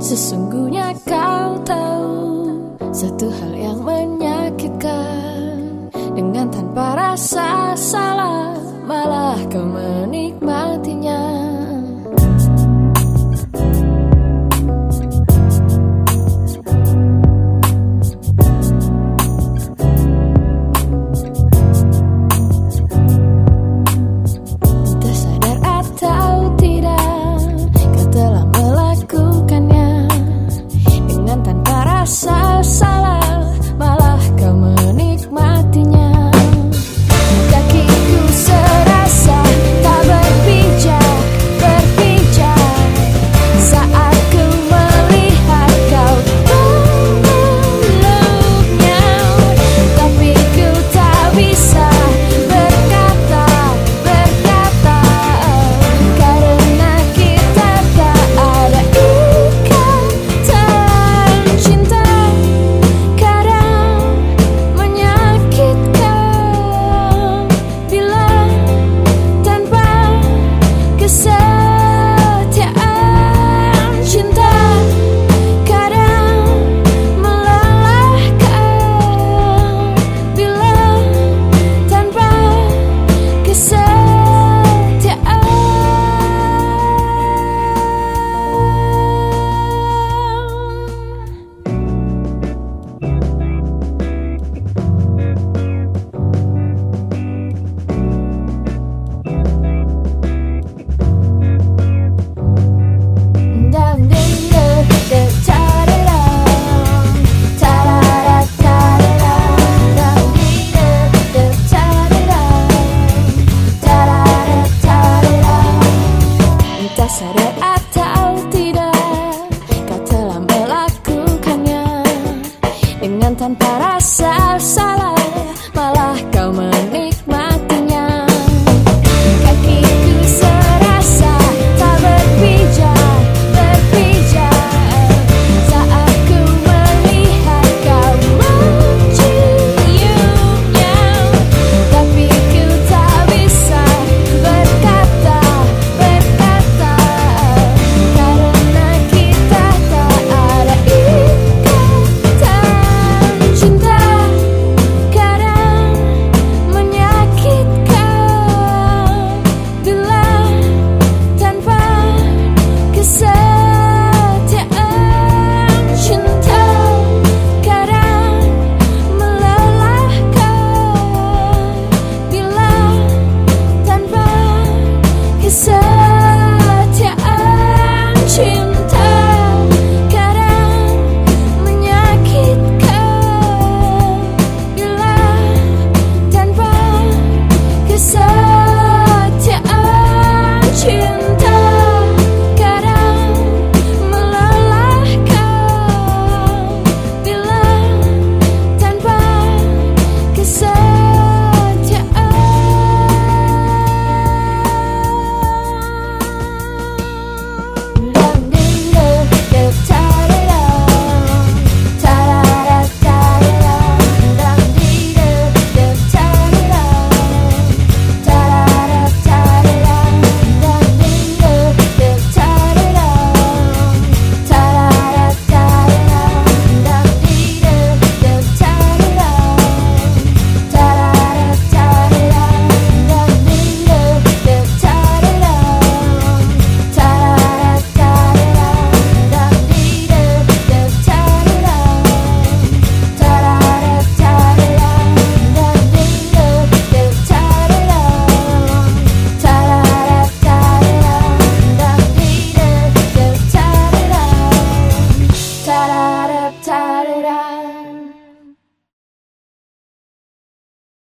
Sesungguhnya kau tahu satu hal yang menyakitkan, dengan tanpa rasa salah malah kau menikmatinya. Rasa salah malah kau menikmatinya. Kakiku serasa tak berpijak saat ku melihat kau memeluknya. Tapi ku tak bisa berkata karena kita tak ada ikatan cinta. Sadar atau tidak, kau telah melakukannya dengan tanpa